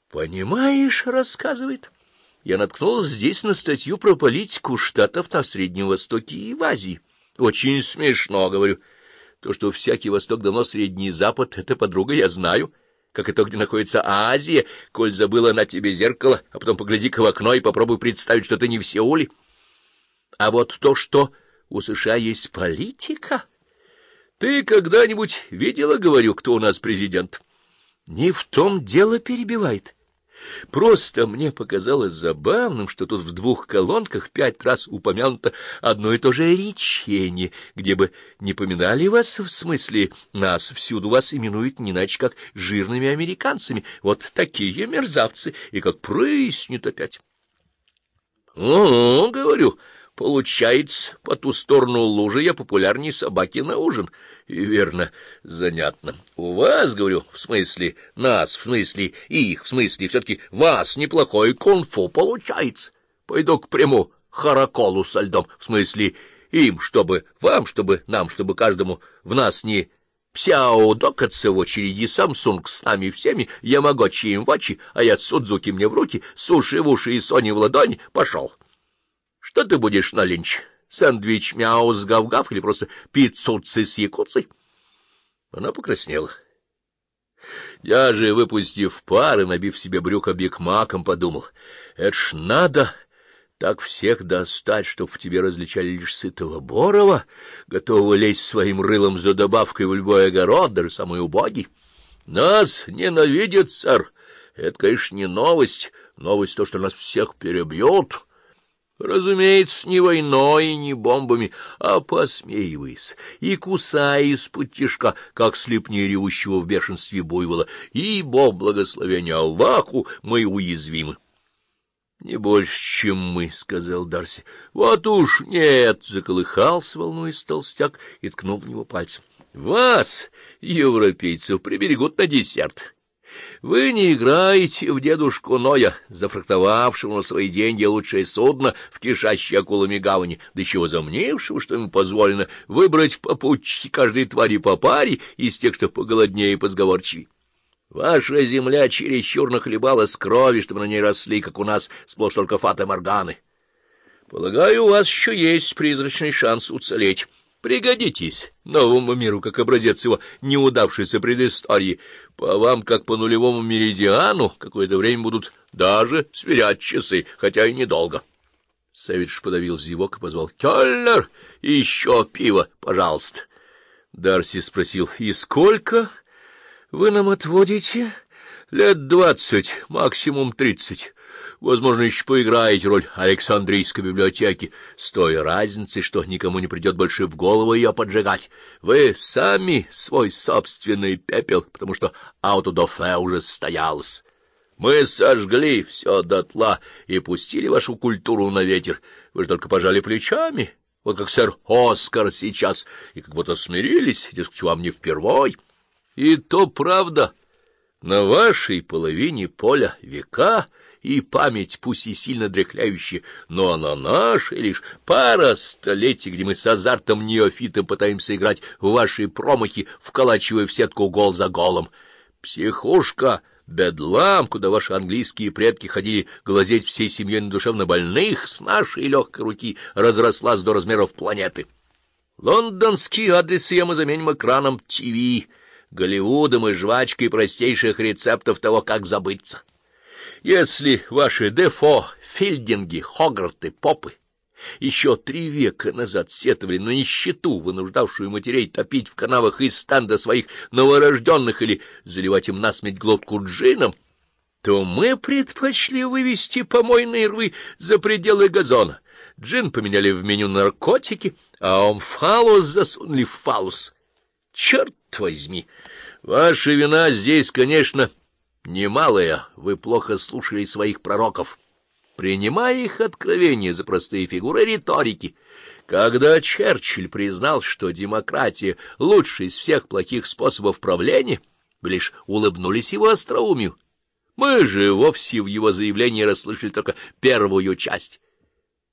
Понимаешь, — рассказывает, — я наткнулся здесь на статью про политику штатов на Среднем Востоке и в Азии. Очень смешно, говорю. То, что всякий Восток давно Средний Запад, это, подруга, я знаю. Как и то, где находится Азия, коль забыла на тебе зеркало, а потом погляди-ка в окно и попробуй представить, что ты не в Сеуле. А вот то, что у США есть политика... Ты когда-нибудь видела, говорю, кто у нас президент? Не в том дело, перебивает. Просто мне показалось забавным, что тут в 2 колонках 5 раз упомянуто одно и то же речение, где бы не поминали вас, в смысле нас, всюду вас именуют не иначе, как жирными американцами. Вот такие мерзавцы, и как прыснет опять. — говорю, получается, по ту сторону лужи я популярней собаки на ужин. И верно, занятно. У вас, говорю, в смысле нас, в смысле их, в смысле все-таки вас неплохой кунг-фу получается. Пойду-ка приму хараколу со льдом, в смысле им, чтобы вам, чтобы нам, чтобы каждому в нас не псяудокаться в очереди, Самсунг с нами всеми, Ямагочи им в очи, а я Судзуки мне в руки, суши в уши и Сони в ладони, пошел. Что ты будешь на ленч? Сэндвич мяу с гав-гав или просто пиццуци с якуцей? Она покраснела. Я же, выпустив пар и набив себе брюхо бигмаком, подумал, это ж надо так всех достать, чтоб в тебе различали лишь сытого Борова, готового лезть своим рылом за добавкой в любой огород, даже самый убогий. Нас ненавидят, сэр. Это, конечно, не новость. Новость то, что нас всех перебьют. Разумеется, не войной и не бомбами, а посмеиваясь и кусая из-под тишка, как слепни ревущего в бешенстве буйвола, ибо, благословение Аллаху, мы уязвимы. — Не больше, чем мы, — сказал Дарси. — Вот уж нет, — заколыхался, волнуясь толстяк, и ткнул в него пальцем. — Вас, европейцев, приберегут на десерт. Вы не играете в дедушку Ноя, зафрахтовавшего на свои деньги лучшее судно в кишащей акулами гавани, да еще возомнившего, что ему позволено выбрать в попутчики каждой твари по паре из тех, что поголоднее и позговорчивее. Ваша земля чересчур нахлебалась крови, чтобы на ней росли, как у нас, сплошь только фаты-морганы. Полагаю, у вас еще есть призрачный шанс уцелеть. Пригодитесь новому миру, как образец его неудавшейся предыстории. По вам, как по нулевому меридиану, какое-то время будут даже сверять часы, хотя и недолго. Савич подавил зевок и позвал: — Кёльнер, еще пиво, пожалуйста. Дарси спросил: — И сколько вы нам отводите? — 20 лет, максимум 30. Возможно, еще поиграете роль Александрийской библиотеки, с той разницей, что никому не придет больше в голову ее поджигать. Вы сами свой собственный пепел, потому что аутодафе уже состоялось. Мы сожгли все дотла и пустили вашу культуру на ветер. Вы же только пожали плечами, вот как сэр Оскар сейчас, и как будто смирились, дескать, вам не впервой. И то правда, на вашей половине поля века — и память, пусть и сильно дряхляющая, но на нашей лишь пара столетий, где мы с азартом неофита пытаемся играть в ваши промахи, вколачивая в сетку гол за голом. Психушка, бедлам, куда ваши английские предки ходили глазеть всей семьей на душевнобольных, с нашей легкой руки разрослась до размеров планеты. Лондонские адресы мы заменим экраном ТВ, Голливудом и жвачкой простейших рецептов того, как забыться. Если ваши Дефо, Филдинги, Хогарты, Попы еще 3 века назад сетовали на нищету, вынуждавшую матерей топить в канавах из станда своих новорожденных или заливать им насмерть глотку джином, то мы предпочли вывести помойные рвы за пределы газона. Джин поменяли в меню наркотики, а омфалус засунули в фалус. Черт возьми! Ваша вина здесь, конечно, немалая. Вы плохо слушали своих пророков, принимая их откровения за простые фигуры риторики. Когда Черчилль признал, что демократия — лучший из всех плохих способов правления, вы лишь улыбнулись его остроумию. Мы же вовсе в его заявлении расслышали только первую часть.